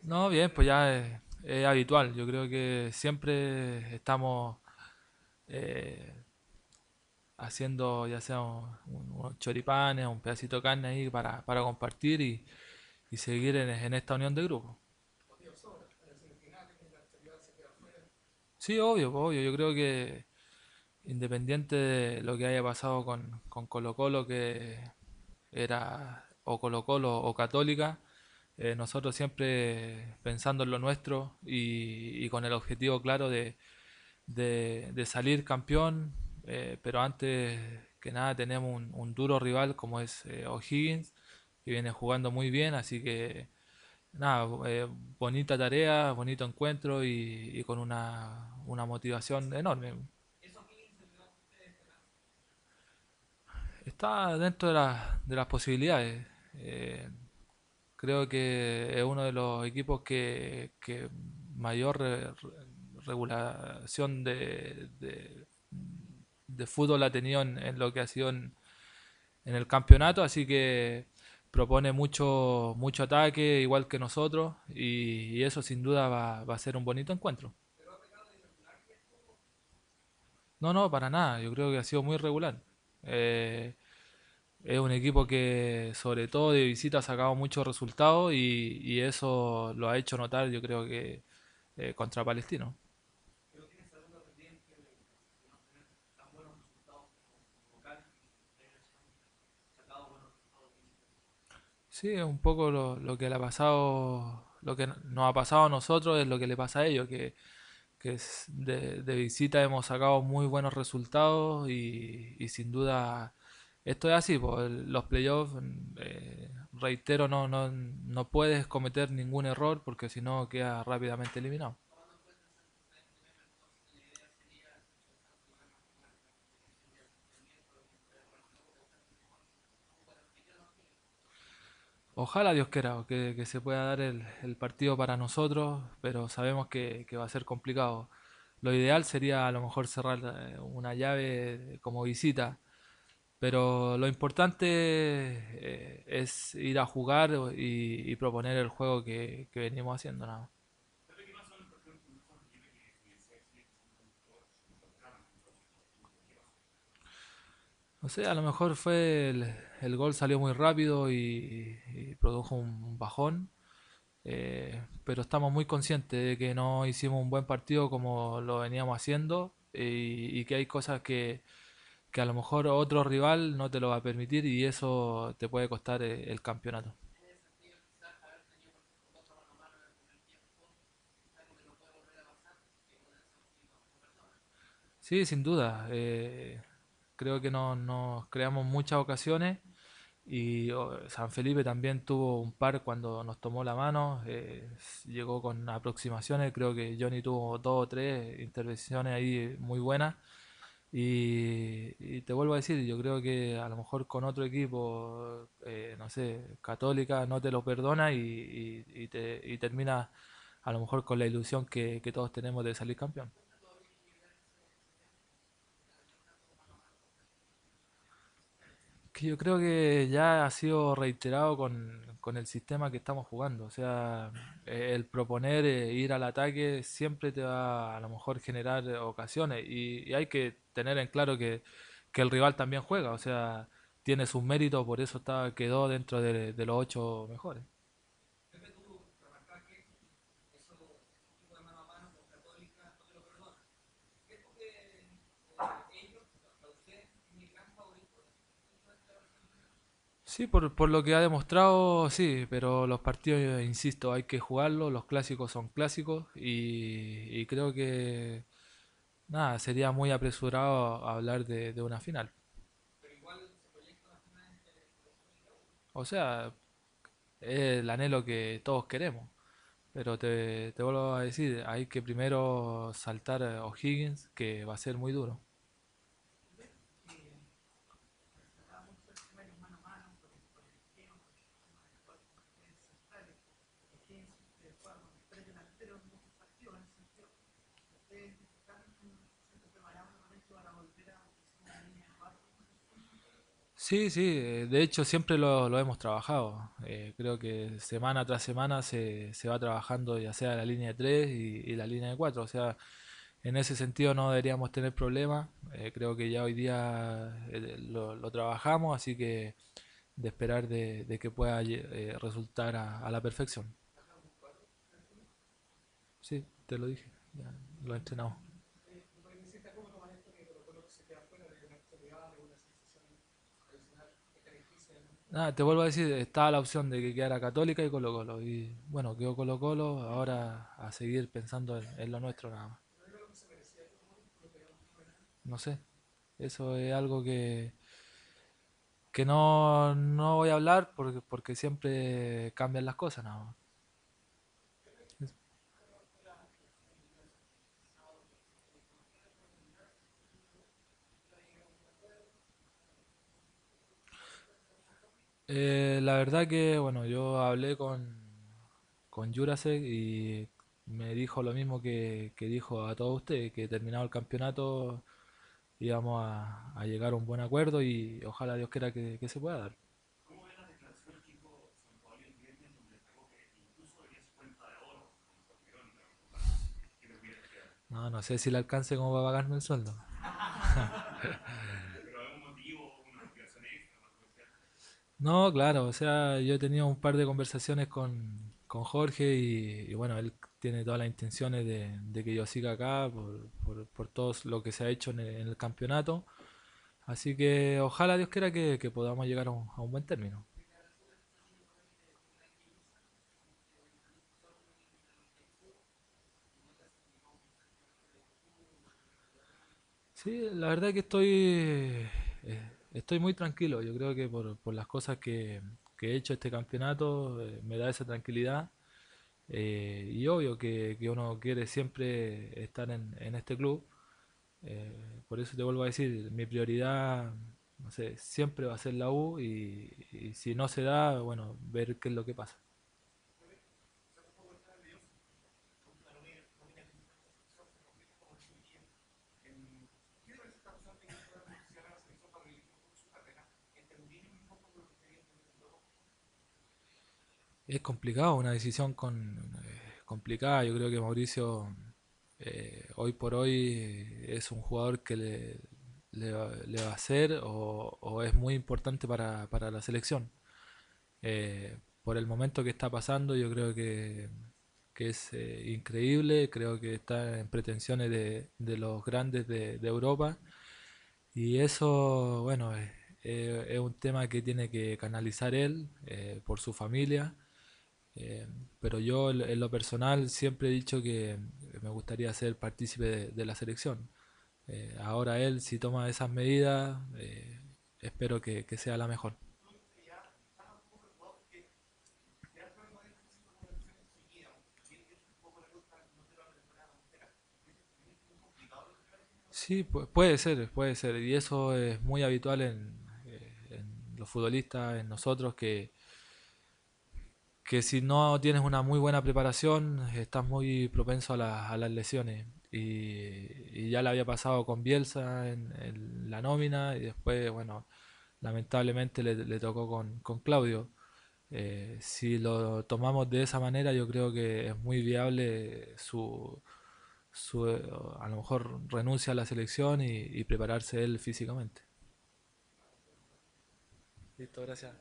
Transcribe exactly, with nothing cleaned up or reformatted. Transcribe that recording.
No, bien, pues ya es, es habitual. Yo creo que siempre estamos eh, haciendo ya sea un- unos choripanes, un pedacito de carne ahí para, para compartir y, y seguir en, en esta unión de grupo. Sí, obvio, pues, obvio. Yo creo que independiente de lo que haya pasado con, con Colo Colo, que era o Colo Colo o Católica, eh, nosotros siempre pensando en lo nuestro y, y con el objetivo claro de, de, de salir campeón, eh, pero antes que nada tenemos un, un duro rival como es eh, O'Higgins, que viene jugando muy bien, así que nada, eh, bonita tarea, bonito encuentro y, y con una, una motivación enorme. Está dentro de, la- de las posibilidades. Eh, Creo que es uno de los equipos que, que mayor re- re- regulación de, de, de fútbol ha tenido en, en lo que ha sido en, en el campeonato, así que propone mucho, mucho ataque, igual que nosotros, y, y eso sin duda va, va a ser un bonito encuentro. No, no, para nada, yo creo que ha sido muy regular. Eh, Es un equipo que sobre todo de visita ha sacado muchos resultados y, y eso lo ha hecho notar yo creo que eh, contra Palestino. Sí, es un poco lo, lo que le ha pasado, lo que nos ha pasado a nosotros es lo que le pasa a ellos, que, que es de, de visita hemos sacado muy buenos resultados y, y sin duda esto es así, pues, el- los playoffs, eh, reitero, no, no, no puedes cometer ningún error porque si no queda rápidamente eliminado. Ojalá Dios quiera que, que se pueda dar el, el partido para nosotros, pero sabemos que, que va a ser complicado. Lo ideal sería a lo mejor cerrar eh, una llave como visita, pero lo importante eh, es ir a jugar y, y proponer el juego que, que venimos haciendo, nada más. No sé, a lo mejor fue el, el gol salió muy rápido y, y produjo un, un bajón. Eh, pero estamos muy conscientes de que no hicimos un buen partido como lo veníamos haciendo y, y que hay cosas que, que a lo mejor otro rival no te lo va a permitir y eso te puede costar eh, el campeonato. Sí, sin duda. Eh, creo que no- nos creamos muchas ocasiones y oh, San Felipe también tuvo un par cuando nos tomó la mano. Eh, llegó con aproximaciones. Creo que Johnny tuvo dos o tres intervenciones ahí muy buenas. Y, y te vuelvo a decir, yo creo que a lo mejor con otro equipo, eh, no sé, Católica no te lo perdona y, y- y te, y termina a lo mejor con la ilusión que, que todos tenemos de salir campeón. Que yo creo que ya ha sido reiterado con, con el sistema que estamos jugando. O sea, eh, el proponer eh, ir al ataque siempre te va a lo mejor generar eh, ocasiones. Y, y hay que tener en claro que, que el rival también juega. O sea, tiene sus méritos, por eso está, quedó dentro de, de los ocho mejores. Sí, por, por lo que ha demostrado, sí, pero los partidos, eh, insisto, hay que jugarlos, los clásicos son clásicos y, y creo que nada, sería muy apresurado hablar de, de una final. O sea, es el anhelo que todos queremos. Pero te, te vuelvo a decir, hay que primero saltar a O'Higgins, que va a ser muy duro. Sí, sí, eh, de hecho siempre lo, lo hemos trabajado. Eh, creo que semana tras semana se, se va trabajando ya sea la línea de tres y, y la línea de cuatro. O sea, en ese sentido no deberíamos tener problemas. Eh, creo que ya hoy día eh, lo, lo trabajamos, así que de esperar de, de que pueda lle- eh, resultar a, a la perfección. Sí, te lo dije, ya lo he entrenado. Nada, te vuelvo a decir, estaba la opción de que quedara Católica y Colo Colo. Y bueno, quedó Colo Colo, ahora a seguir pensando en, en lo nuestro nada más. No sé, eso es algo que, que no, no voy a hablar porque, porque siempre cambian las cosas nada más. Eh, la verdad que, bueno, yo hablé con, con Jurasek y me dijo lo mismo que, que dijo a todos ustedes, que terminado el campeonato íbamos a, a llegar a un buen acuerdo y ojalá Dios quiera que, que se pueda dar. No, no sé si le alcance como para pagarme el sueldo. No, claro, o sea, yo he tenido un par de conversaciones con, con Jorge y, y bueno, él tiene todas las intenciones de, de que yo siga acá por, por, por todo lo que se ha hecho en el, en el campeonato. Así que ojalá Dios quiera que, que podamos llegar a un, a un buen término. Sí, la verdad que estoy, eh, estoy muy tranquilo. Yo creo que por, por las cosas que, que he hecho este campeonato eh, me da esa tranquilidad. Eh, y obvio que, que uno quiere siempre estar en, en este club. Eh, por eso te vuelvo a decir, mi prioridad, no sé, siempre va a ser la U y, y si no se da, bueno, ver qué es lo que pasa. Es complicado, una decisión con, eh, complicada. Yo creo que Mauricio eh, hoy por hoy es un jugador que le, le, va, le va a hacer o, o es muy importante para, para la selección. Eh, por el momento que está pasando, yo creo que, que es eh, increíble. Creo que está en pretensiones de, de los grandes de, de Europa. Y eso, bueno, es, es- es un tema que tiene que canalizar él eh, por su familia. Eh, pero yo en en lo personal siempre he dicho que me gustaría ser partícipe de, de la selección. Eh, ahora él, si toma esas medidas, eh, espero que, que sea la mejor. Sí, pu- puede ser, puede ser. Y eso es muy habitual en, eh, en los futbolistas, en nosotros, que, que si no tienes una muy buena preparación, estás muy propenso a, la- a las lesiones. Y, y ya le había pasado con Bielsa en, en la nómina y después, bueno, lamentablemente le, le tocó con, con Claudio. Eh, si lo tomamos de esa manera, yo creo que es muy viable su, su eh, a lo mejor renuncia a la selección y, y prepararse él físicamente. Listo, gracias.